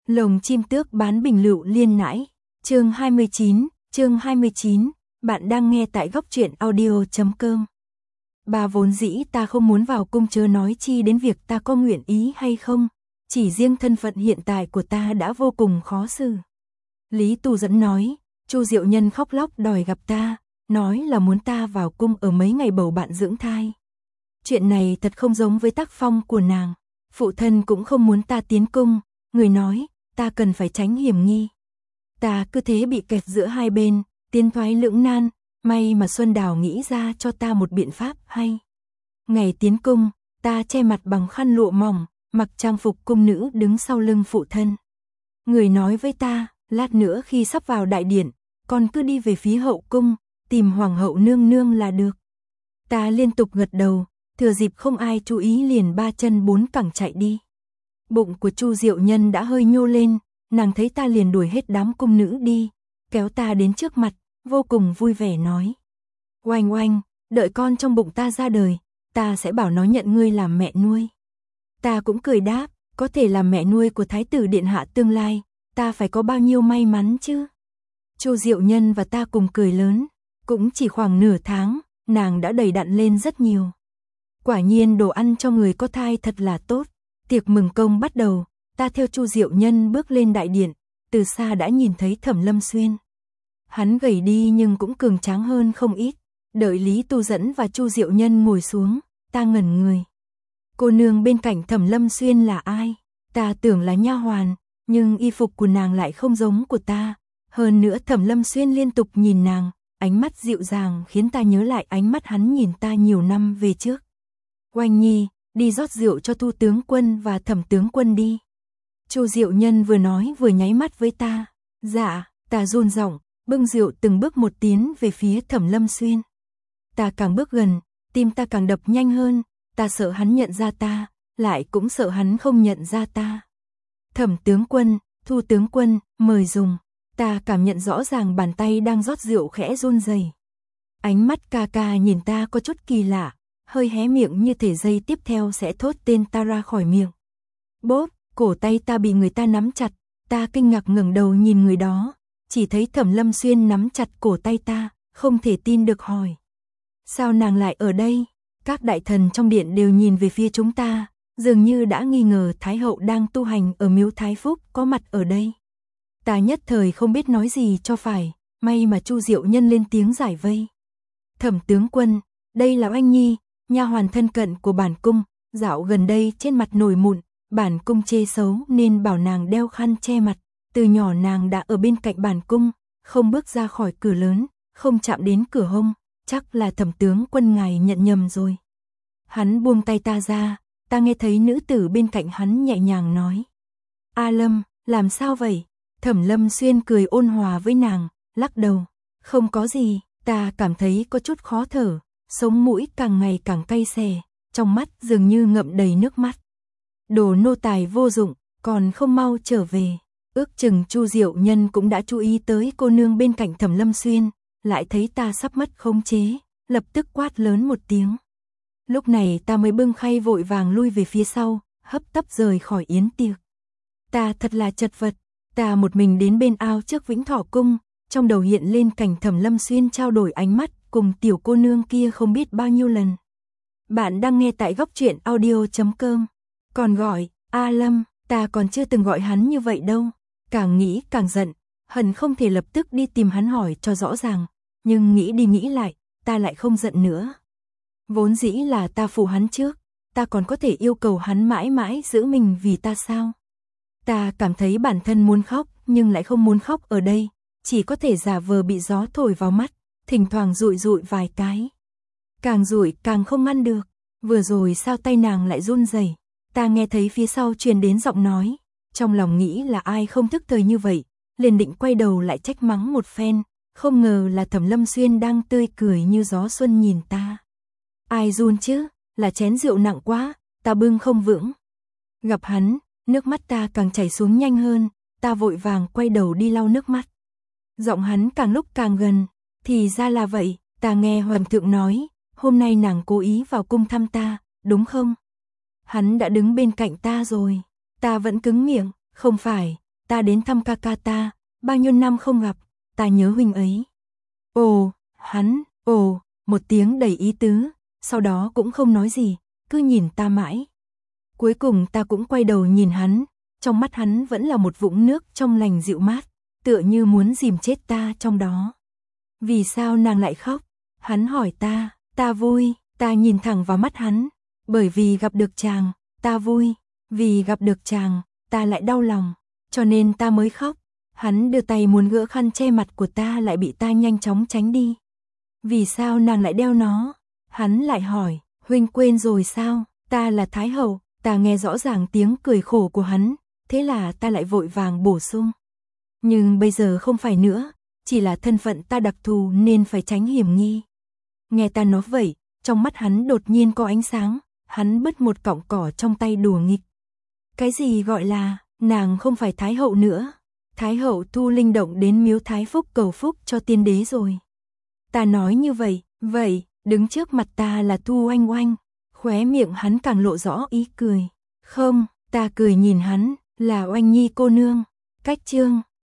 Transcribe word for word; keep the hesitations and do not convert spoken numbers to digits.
Lồng chim tước bán bình lựu liên nãi. Chương hai mươi chín, chương hai mươi chín, bạn đang nghe tại góc truyện audio chấm com. Bà vốn dĩ ta không muốn vào cung, chớ nói chi đến việc ta có nguyện ý hay không, chỉ riêng thân phận hiện tại của ta đã vô cùng khó xử. Lý Tu Dẫn nói, Chu Diệu Nhân khóc lóc đòi gặp ta, nói là muốn ta vào cung ở mấy ngày bầu bạn dưỡng thai. Chuyện này thật không giống với tác phong của nàng. Phụ thân cũng không muốn ta tiến cung, người nói, ta cần phải tránh hiểm nghi. Ta cứ thế bị kẹt giữa hai bên, tiến thoái lưỡng nan, may mà Xuân Đào nghĩ ra cho ta một biện pháp hay. Ngày tiến cung, ta che mặt bằng khăn lụa mỏng, mặc trang phục cung nữ đứng sau lưng phụ thân. Người nói với ta, lát nữa khi sắp vào đại điện, con cứ đi về phía hậu cung, tìm hoàng hậu nương nương là được. Ta liên tục gật đầu, thừa dịp không ai chú ý liền ba chân bốn cẳng chạy đi. Bụng của Chu Diệu Nhân đã hơi nhô lên, nàng thấy ta liền đuổi hết đám cung nữ đi, kéo ta đến trước mặt, vô cùng vui vẻ nói. Oanh oanh, đợi con trong bụng ta ra đời, ta sẽ bảo nó nhận ngươi làm mẹ nuôi. Ta cũng cười đáp, có thể làm mẹ nuôi của Thái tử Điện Hạ tương lai, ta phải có bao nhiêu may mắn chứ. Chu Diệu Nhân và ta cùng cười lớn, cũng chỉ khoảng nửa tháng, nàng đã đầy đặn lên rất nhiều. Quả nhiên đồ ăn cho người có thai thật là tốt. Tiệc mừng công bắt đầu, ta theo Chu Diệu Nhân bước lên đại điện, từ xa đã nhìn thấy Thẩm Lâm Xuyên. Hắn gầy đi nhưng cũng cường tráng hơn không ít. Đợi Lý Tu Dẫn và Chu Diệu Nhân ngồi xuống, ta ngẩn người. Cô nương bên cạnh Thẩm Lâm Xuyên là ai? Ta tưởng là nha hoàn, nhưng y phục của nàng lại không giống của ta. Hơn nữa Thẩm Lâm Xuyên liên tục nhìn nàng, ánh mắt dịu dàng khiến ta nhớ lại ánh mắt hắn nhìn ta nhiều năm về trước. Oanh Nhi, đi rót rượu cho Thu tướng quân và Thẩm tướng quân đi. Chu Diệu Nhân vừa nói vừa nháy mắt với ta. Dạ, ta run giọng, bưng rượu từng bước một tiến về phía Thẩm Lâm Xuyên. Ta càng bước gần, tim ta càng đập nhanh hơn, ta sợ hắn nhận ra ta, lại cũng sợ hắn không nhận ra ta. Thẩm tướng quân, Thu tướng quân, mời dùng. Ta cảm nhận rõ ràng bàn tay đang rót rượu khẽ run rẩy. Ánh mắt ca ca nhìn ta có chút kỳ lạ, hơi hé miệng như thể giây tiếp theo sẽ thốt tên ta ra khỏi miệng. Bốp, cổ tay ta bị người ta nắm chặt, ta kinh ngạc ngẩng đầu nhìn người đó, chỉ thấy Thẩm Lâm Xuyên nắm chặt cổ tay ta, không thể tin được hỏi. Sao nàng lại ở đây? Các đại thần trong điện đều nhìn về phía chúng ta, dường như đã nghi ngờ Thái hậu đang tu hành ở miếu Thái Phúc có mặt ở đây. Ta nhất thời không biết nói gì cho phải, may mà Chu Diệu Nhân lên tiếng giải vây. Thẩm tướng quân, đây là Oanh Nhi, nha hoàn thân cận của bản cung, dạo gần đây trên mặt nổi mụn, bản cung chê xấu nên bảo nàng đeo khăn che mặt, từ nhỏ nàng đã ở bên cạnh bản cung, không bước ra khỏi cửa lớn, không chạm đến cửa hông, chắc là Thẩm tướng quân ngài nhận nhầm rồi. Hắn buông tay ta ra, ta nghe thấy nữ tử bên cạnh hắn nhẹ nhàng nói. A Lâm, làm sao vậy? Thẩm Lâm Xuyên cười ôn hòa với nàng, lắc đầu. Không có gì, ta cảm thấy có chút khó thở, sống mũi càng ngày càng cay xè, trong mắt dường như ngậm đầy nước mắt. Đồ nô tài vô dụng, còn không mau trở về. Ước chừng Chu Diệu Nhân cũng đã chú ý tới cô nương bên cạnh Thẩm Lâm Xuyên, lại thấy ta sắp mất khống chế, lập tức quát lớn một tiếng. Lúc này ta mới bưng khay vội vàng lui về phía sau, hấp tấp rời khỏi yến tiệc. Ta thật là chật vật, ta một mình đến bên ao trước Vĩnh Thọ cung, trong đầu hiện lên cảnh Thẩm Lâm Xuyên trao đổi ánh mắt cùng tiểu cô nương kia không biết bao nhiêu lần. Bạn đang nghe tại góc truyện audio chấm com. Còn gọi, A Lâm, ta còn chưa từng gọi hắn như vậy đâu. Càng nghĩ càng giận, hận không thể lập tức đi tìm hắn hỏi cho rõ ràng, nhưng nghĩ đi nghĩ lại, ta lại không giận nữa. Vốn dĩ là ta phụ hắn trước, ta còn có thể yêu cầu hắn mãi mãi giữ mình vì ta sao? Ta cảm thấy bản thân muốn khóc, nhưng lại không muốn khóc ở đây, chỉ có thể giả vờ bị gió thổi vào mắt, thỉnh thoảng dụi dụi vài cái. Càng dụi càng không ngăn được, vừa rồi sao tay nàng lại run rẩy? Ta nghe thấy phía sau truyền đến giọng nói, trong lòng nghĩ là ai không thức thời như vậy, liền định quay đầu lại trách mắng một phen, không ngờ là Thẩm Lâm Xuyên đang tươi cười như gió xuân nhìn ta. Ai run chứ, là chén rượu nặng quá, ta bưng không vững. Gặp hắn, nước mắt ta càng chảy xuống nhanh hơn, ta vội vàng quay đầu đi lau nước mắt. Giọng hắn càng lúc càng gần, thì ra là vậy, ta nghe Hoàng thượng nói, hôm nay nàng cố ý vào cung thăm ta, đúng không? Hắn đã đứng bên cạnh ta rồi, ta vẫn cứng miệng, không phải, ta đến thăm ca ca ta, bao nhiêu năm không gặp, ta nhớ huynh ấy. Ồ, hắn, ồ, một tiếng đầy ý tứ, sau đó cũng không nói gì, cứ nhìn ta mãi. Cuối cùng ta cũng quay đầu nhìn hắn, trong mắt hắn vẫn là một vũng nước trong lành dịu mát, tựa như muốn dìm chết ta trong đó. Vì sao nàng lại khóc? Hắn hỏi ta, ta vui, ta nhìn thẳng vào mắt hắn, bởi vì gặp được chàng, ta vui, vì gặp được chàng, ta lại đau lòng, cho nên ta mới khóc. Hắn đưa tay muốn gỡ khăn che mặt của ta lại bị ta nhanh chóng tránh đi. Vì sao nàng lại đeo nó? Hắn lại hỏi, huynh quên rồi sao? Ta là Thái Hậu, ta nghe rõ ràng tiếng cười khổ của hắn, thế là ta lại vội vàng bổ sung. Nhưng bây giờ không phải nữa, chỉ là thân phận ta đặc thù nên phải tránh hiểm nghi. Nghe ta nói vậy, trong mắt hắn đột nhiên có ánh sáng, hắn bứt một cọng cỏ trong tay đùa nghịch. Cái gì gọi là, nàng không phải Thái Hậu nữa. Thái Hậu Thu Linh động đến miếu Thái Phúc cầu phúc cho tiên đế rồi. Ta nói như vậy, vậy, đứng trước mặt ta là Thu Oanh Oanh, khóe miệng hắn càng lộ rõ ý cười. Không, ta cười nhìn hắn, là Oanh Nhi cô nương. Cách chương